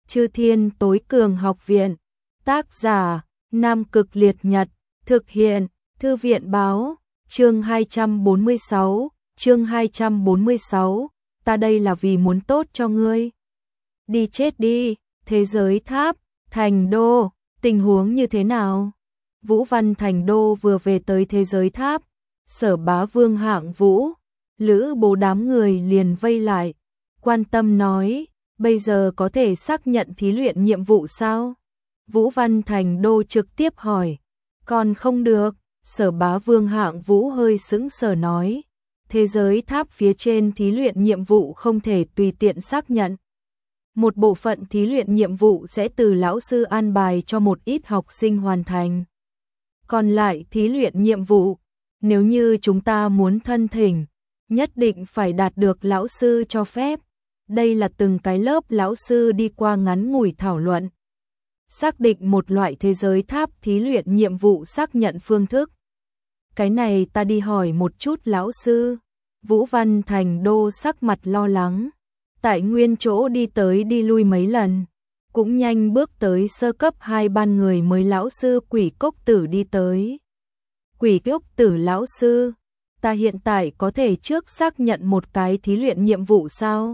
Chư Thiên Tối Cường Học Viện. Tác giả: Nam Cực Liệt Nhật. Thực hiện: Thư viện báo. Chương 246. Ta đây là vì muốn tốt cho ngươi. Đi chết đi. Thế giới tháp, Thành Đô, tình huống như thế nào? Vũ Văn Thành Đô vừa về tới thế giới tháp, Sở Bá Vương Hạng Vũ, Lữ Bố đám người liền vây lại, quan tâm nói, bây giờ có thể xác nhận thí luyện nhiệm vụ sao? Vũ Văn Thành Đô trực tiếp hỏi, còn không được. Sở Bá Vương Hạng Vũ hơi sững sờ nói, thế giới tháp phía trên thí luyện nhiệm vụ không thể tùy tiện xác nhận. Một bộ phận thí luyện nhiệm vụ sẽ từ lão sư an bài cho một ít học sinh hoàn thành. Còn lại thí luyện nhiệm vụ, nếu như chúng ta muốn thân thỉnh, nhất định phải đạt được lão sư cho phép. Đây là từng cái lớp lão sư đi qua ngắn ngủi thảo luận. Xác định một loại thế giới tháp thí luyện nhiệm vụ xác nhận phương thức. Cái này ta đi hỏi một chút lão sư. Vũ Văn Thành Đô sắc mặt lo lắng. Tại nguyên chỗ đi tới đi lui mấy lần. Cũng nhanh bước tới sơ cấp 2 ban người mới lão sư Quỷ Cốc Tử đi tới. Quỷ Cốc Tử lão sư, ta hiện tại có thể trước xác nhận một cái thí luyện nhiệm vụ sao?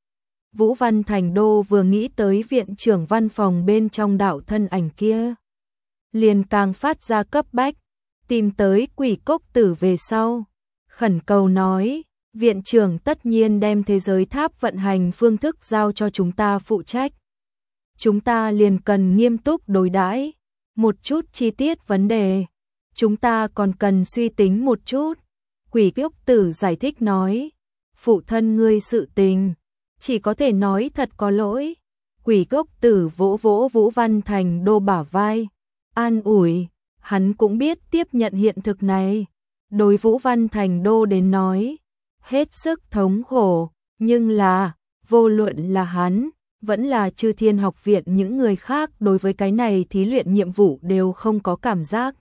Vũ Văn Thành Đô vừa nghĩ tới viện trưởng văn phòng bên trong đạo thân ảnh kia. Liền càng phát ra cấp bách, tìm tới Quỷ Cốc Tử về sau. Khẩn cầu nói, viện trưởng tất nhiên đem thế giới tháp vận hành phương thức giao cho chúng ta phụ trách. Chúng ta liền cần nghiêm túc đối đãi, một chút chi tiết vấn đề, chúng ta còn cần suy tính một chút. Quỷ Cốc Tử giải thích nói, phụ thân ngươi sự tình, chỉ có thể nói thật có lỗi. Quỷ Cốc Tử vỗ vỗ Vũ Văn Thành Đô bả vai, an ủi, hắn cũng biết tiếp nhận hiện thực này. Đối Vũ Văn Thành Đô đến nói, hết sức thống khổ, nhưng là, vô luận là hắn, vẫn là Chư Thiên Học Viện những người khác đối với cái này thí luyện nhiệm vụ đều không có cảm giác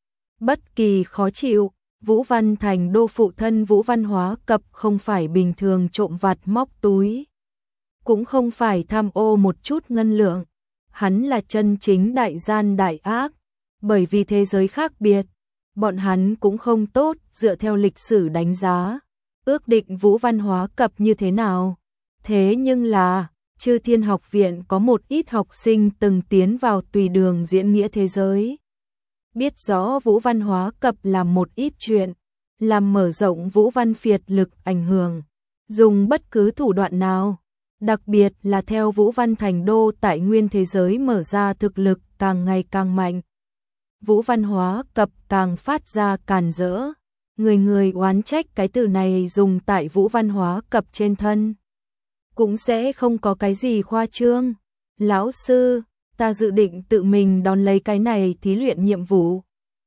bất kỳ khó chịu. Vũ Văn Thành Đô phụ thân Vũ Văn Hóa Cập không phải bình thường trộm vặt móc túi, cũng không phải tham ô một chút ngân lượng, hắn là chân chính đại gian đại ác. Bởi vì thế giới khác biệt, bọn hắn cũng không tốt dựa theo lịch sử đánh giá, ước định Vũ Văn Hóa Cập như thế nào. Thế nhưng là, Chư Thiên Học Viện có một ít học sinh từng tiến vào tùy đường diễn nghĩa thế giới. Biết rõ Vũ Văn Hóa Cập làm một ít chuyện, làm mở rộng Vũ Văn Phiệt lực ảnh hưởng, dùng bất cứ thủ đoạn nào. Đặc biệt là theo Vũ Văn Thành Đô tại nguyên thế giới mở ra thực lực càng ngày càng mạnh. Vũ Văn Hóa Cập càng phát ra càn rỡ. Người người oán trách cái từ này dùng tại Vũ Văn Hóa Cập trên thân. Cũng sẽ không có cái gì khoa trương. Lão sư, ta dự định tự mình đón lấy cái này thí luyện nhiệm vụ.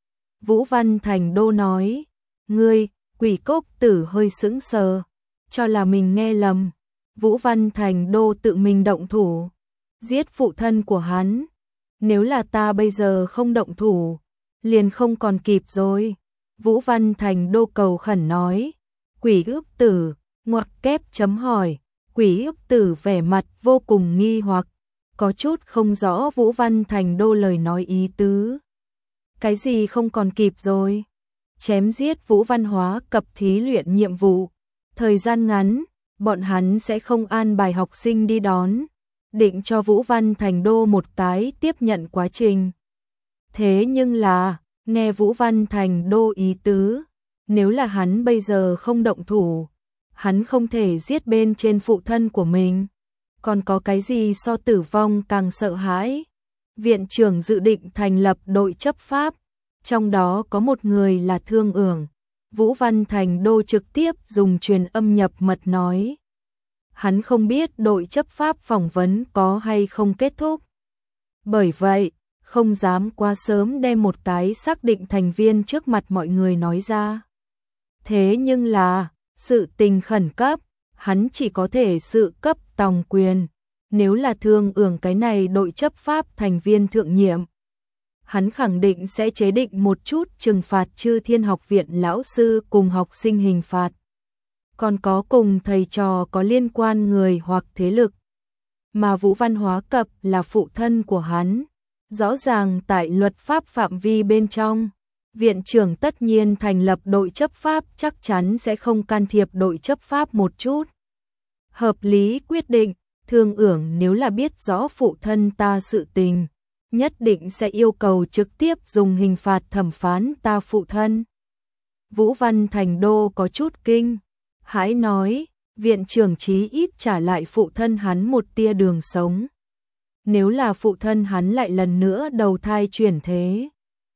Vũ Văn Thành Đô nói, ngươi. Quỷ Cốc Tử hơi sững sờ, cho là mình nghe lầm. Vũ Văn Thành Đô tự mình động thủ, giết phụ thân của hắn. Nếu là ta bây giờ không động thủ, liền không còn kịp rồi. Vũ Văn Thành Đô cầu khẩn nói. Quỷ Cốc Tử, ngoặc kép chấm hỏi. Quỷ Cốc Tử vẻ mặt vô cùng nghi hoặc, có chút không rõ Vũ Văn Thành Đô lời nói ý tứ. Cái gì không còn kịp rồi? Chém giết Vũ Văn Hóa Cập thí luyện nhiệm vụ. Thời gian ngắn, bọn hắn sẽ không an bài học sinh đi đón, định cho Vũ Văn Thành Đô một cái tiếp nhận quá trình. Thế nhưng là, nghe Vũ Văn Thành Đô ý tứ, nếu là hắn bây giờ không động thủ, hắn không thể giết bên trên phụ thân của mình. Còn có cái gì so tử vong càng sợ hãi? Viện trưởng dự định thành lập đội chấp pháp, trong đó có một người là Thương Ưởng. Vũ Văn Thành Đô trực tiếp dùng truyền âm nhập mật nói. Hắn không biết đội chấp pháp phỏng vấn có hay không kết thúc. Bởi vậy, không dám quá sớm đem một cái xác định thành viên trước mặt mọi người nói ra. Thế nhưng là, sự tình khẩn cấp, hắn chỉ có thể sự cấp tòng quyền. Nếu là Thương Ưởng cái này đội chấp pháp thành viên thượng nhiệm, hắn khẳng định sẽ chế định một chút trừng phạt Chư Thiên Học Viện lão sư cùng học sinh hình phạt. Còn có cùng thầy trò có liên quan người hoặc thế lực. mà Vũ Văn Hóa Cập là phụ thân của hắn. Rõ ràng tại luật pháp phạm vi bên trong, viện trưởng tất nhiên thành lập đội chấp pháp chắc chắn sẽ không can thiệp đội chấp pháp một chút. Hợp lý quyết định, Thương Ưởng nếu là biết rõ phụ thân ta sự tình, nhất định sẽ yêu cầu trực tiếp dùng hình phạt thẩm phán ta phụ thân. Vũ Văn Thành Đô có chút kinh, hãi nói, viện trưởng chí ít trả lại phụ thân hắn một tia đường sống. Nếu là phụ thân hắn lại lần nữa đầu thai chuyển thế,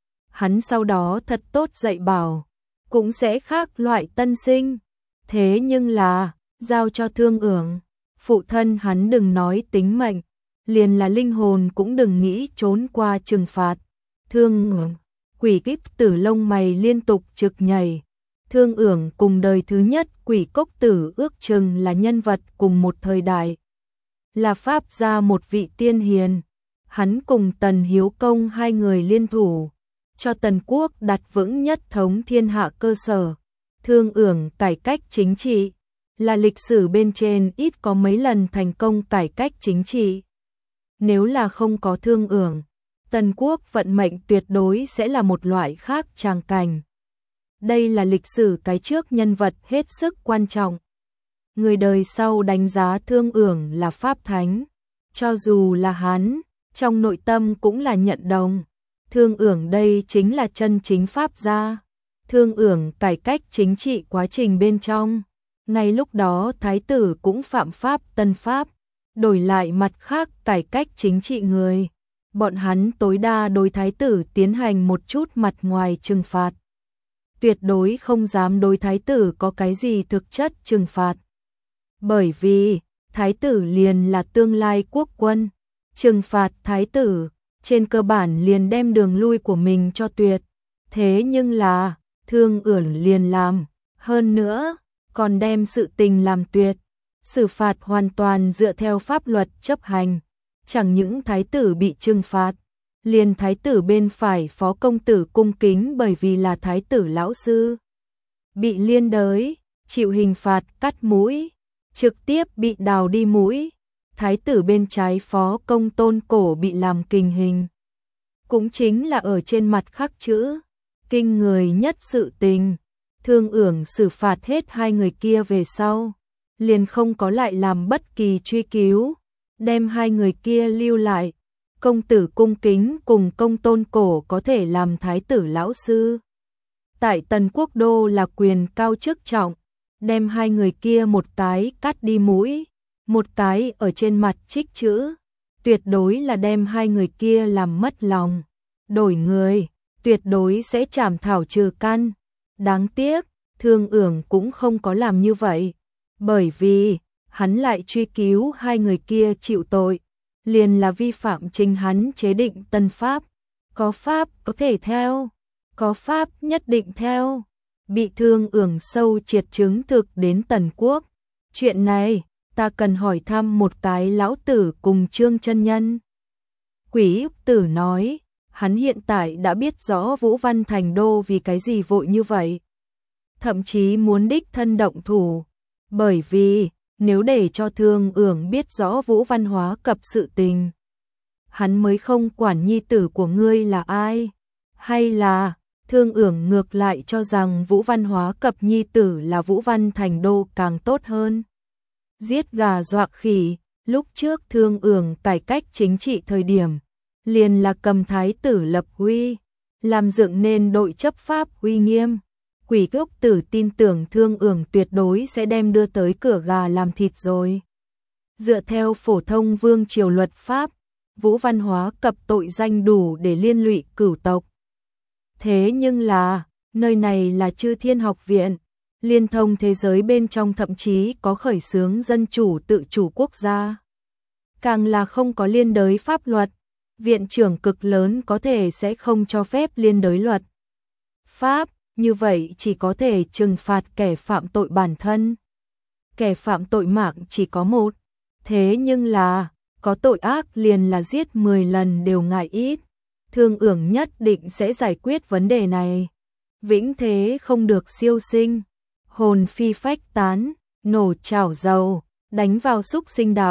hắn sau đó thật tốt dạy bảo, cũng sẽ khác loại tân sinh. Thế nhưng là, giao cho Thương Ưởng, phụ thân hắn đừng nói tính mệnh, liền là linh hồn cũng đừng nghĩ trốn qua trừng phạt. Thương Ưởng, Quỷ Kích Tử lông mày liên tục trực nhảy. Thương Ưởng cùng đời thứ nhất Quỷ Cốc Tử ước chừng là nhân vật cùng một thời đại. Là pháp gia một vị tiên hiền, hắn cùng Tần Hiếu Công hai người liên thủ, cho Tần quốc đặt vững nhất thống thiên hạ cơ sở. Thương Ưởng cải cách chính trị, là lịch sử bên trên ít có mấy lần thành công cải cách chính trị. Nếu là không có Thương Ưởng, Tần quốc vận mệnh tuyệt đối sẽ là một loại khác tràng cảnh. Đây là lịch sử cái trước nhân vật hết sức quan trọng. Người đời sau đánh giá Thương Ưởng là pháp thánh, cho dù là hắn, trong nội tâm cũng là nhận đồng. Thương Ưởng đây chính là chân chính pháp gia. Thương Ưởng cải cách chính trị quá trình bên trong, ngay lúc đó thái tử cũng phạm pháp tân pháp, đổi lại mặt khác cải cách chính trị người. Bọn hắn tối đa đối thái tử tiến hành một chút mặt ngoài trừng phạt. Tuyệt đối không dám đối thái tử có cái gì thực chất trừng phạt. Bởi vì, thái tử liền là tương lai quốc quân. Trừng phạt thái tử, trên cơ bản liền đem đường lui của mình cho tuyệt. Thế nhưng là, Thương Ưởng liền làm, hơn nữa, còn đem sự tình làm tuyệt. Xử phạt hoàn toàn dựa theo pháp luật chấp hành. Chẳng những thái tử bị trừng phạt, liền thái tử bên phải phó công tử cung kính bởi vì là thái tử lão sư. Bị liên đới, chịu hình phạt cắt mũi, trực tiếp bị đào đi mũi. Thái tử bên trái phó công Tôn Cổ bị làm kình hình. Cũng chính là ở trên mặt khắc chữ, kinh người nhất sự tình. Thương Ưởng xử phạt hết hai người kia về sau, liền không có lại làm bất kỳ truy cứu, đem hai người kia lưu lại. Công tử cung kính cùng công Tôn Cổ có thể làm thái tử lão sư. Tại Tần Quốc đô là quyền cao chức trọng, đem hai người kia một cái cắt đi mũi, một cái ở trên mặt trích chữ, tuyệt đối là đem hai người kia làm mất lòng. Đổi người, tuyệt đối sẽ trảm thảo trừ căn. Đáng tiếc, Thương Ưởng cũng không có làm như vậy, bởi vì hắn lại truy cứu hai người kia chịu tội, liền là vi phạm chính hắn chế định tân pháp. Có pháp có thể theo, có pháp nhất định theo. Bị Thương Ưởng sâu triệt chứng thực đến Tần quốc. Chuyện này, ta cần hỏi thăm một cái lão tử cùng Trương chân nhân. Quỷ Úc Tử nói, hắn hiện tại đã biết rõ Vũ Văn Thành Đô vì cái gì vội như vậy. Thậm chí muốn đích thân động thủ, bởi vì nếu để cho Thương Ưởng biết rõ Vũ Văn Hóa Cập sự tình, hắn mới không quản nhi tử của ngươi là ai. Hay là Thương Ưởng ngược lại cho rằng Vũ Văn Hóa Cập nhi tử là Vũ Văn Thành Đô càng tốt hơn. Giết gà dọa khỉ, lúc trước Thương Ưởng cải cách chính trị thời điểm, liền là cầm thái tử lập uy, làm dựng nên đội chấp pháp uy nghiêm. Quỷ Úc Tử tin tưởng Thương Ưởng tuyệt đối sẽ đem đưa tới cửa gà làm thịt rồi. Dựa theo phổ thông vương triều luật pháp, Vũ Văn Hóa Cập tội danh đủ để liên lụy cửu tộc. Thế nhưng là, nơi này là Chư Thiên Học viện, liên thông thế giới bên trong thậm chí có khởi xướng dân chủ tự chủ quốc gia. Càng là không có liên đới pháp luật, viện trưởng cực lớn có thể sẽ không cho phép liên đới luật pháp, như vậy chỉ có thể trừng phạt kẻ phạm tội bản thân. Kẻ phạm tội mạng chỉ có một, thế nhưng là, có tội ác liền là giết 10 lần đều ngại ít. Thương Ưởng nhất định sẽ giải quyết vấn đề này. Vĩnh thế không được siêu sinh, hồn phi phách tán, nổ chảo dầu, đánh vào xúc sinh đạo,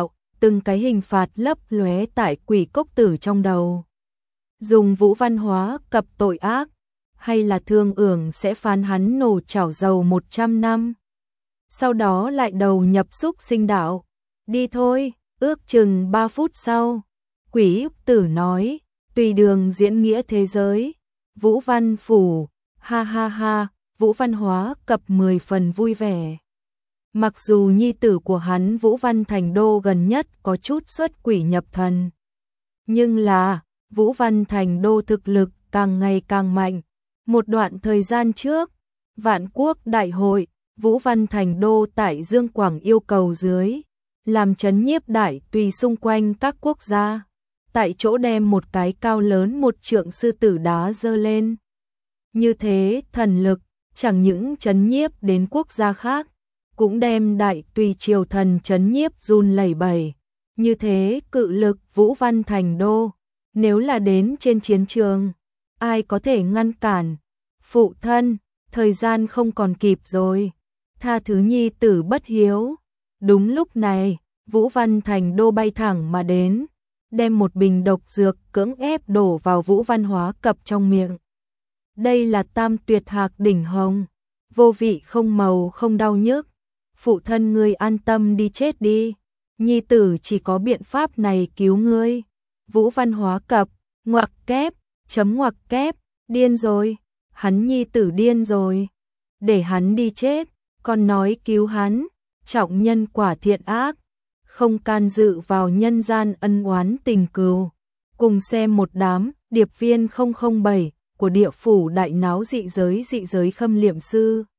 từng cái hình phạt lấp lóe tại quỷ cốc tử trong đầu. Dùng Vũ Văn Hóa cập tội ác, hay là Thương Ưởng sẽ phán hắn nổ chảo dầu 100 năm. Sau đó lại đầu nhập xúc sinh đạo. Đi thôi, ước chừng 3 phút sau. Quỷ tử nói, tùy đường diễn nghĩa thế giới. Vũ Văn Phủ, ha ha ha, Vũ Văn Hóa cập 10 phần vui vẻ. Mặc dù nhi tử của hắn Vũ Văn Thành Đô gần nhất có chút xuất quỷ nhập thần. Nhưng là, Vũ Văn Thành Đô thực lực càng ngày càng mạnh. Một đoạn thời gian trước, Vạn Quốc Đại hội, Vũ Văn Thành Đô tại Dương Quảng yêu cầu dưới, làm trấn nhiếp đại tùy xung quanh các quốc gia. Tại chỗ đem một cái cao lớn 1 trượng sư tử đá dơ lên. Như thế thần lực, chẳng những trấn nhiếp đến quốc gia khác, cũng đem đại tùy triều thần trấn nhiếp run lẩy bẩy. Như thế cự lực Vũ Văn Thành Đô, nếu là đến trên chiến trường, ai có thể ngăn cản? Phụ thân, thời gian không còn kịp rồi, tha thứ nhi tử bất hiếu. Đúng lúc này, Vũ Văn Thành Đô bay thẳng mà đến, đem một bình độc dược cưỡng ép đổ vào Vũ Văn Hóa cập trong miệng. Đây là Tam Tuyệt Hạc đỉnh hồng, vô vị không màu không đau nhức. Phụ thân ngươi an tâm đi chết đi, nhi tử chỉ có biện pháp này cứu ngươi. Vũ Văn Hóa cập, ngoặc kép, chấm ngoặc kép, điên rồi, hắn nhi tử điên rồi. Để hắn đi chết, còn nói cứu hắn, trọng nhân quả thiện ác, không can dự vào nhân gian ân oán tình cừu. Cùng xem một đám điệp viên 007 của địa phủ đại náo dị giới khâm liệm sư.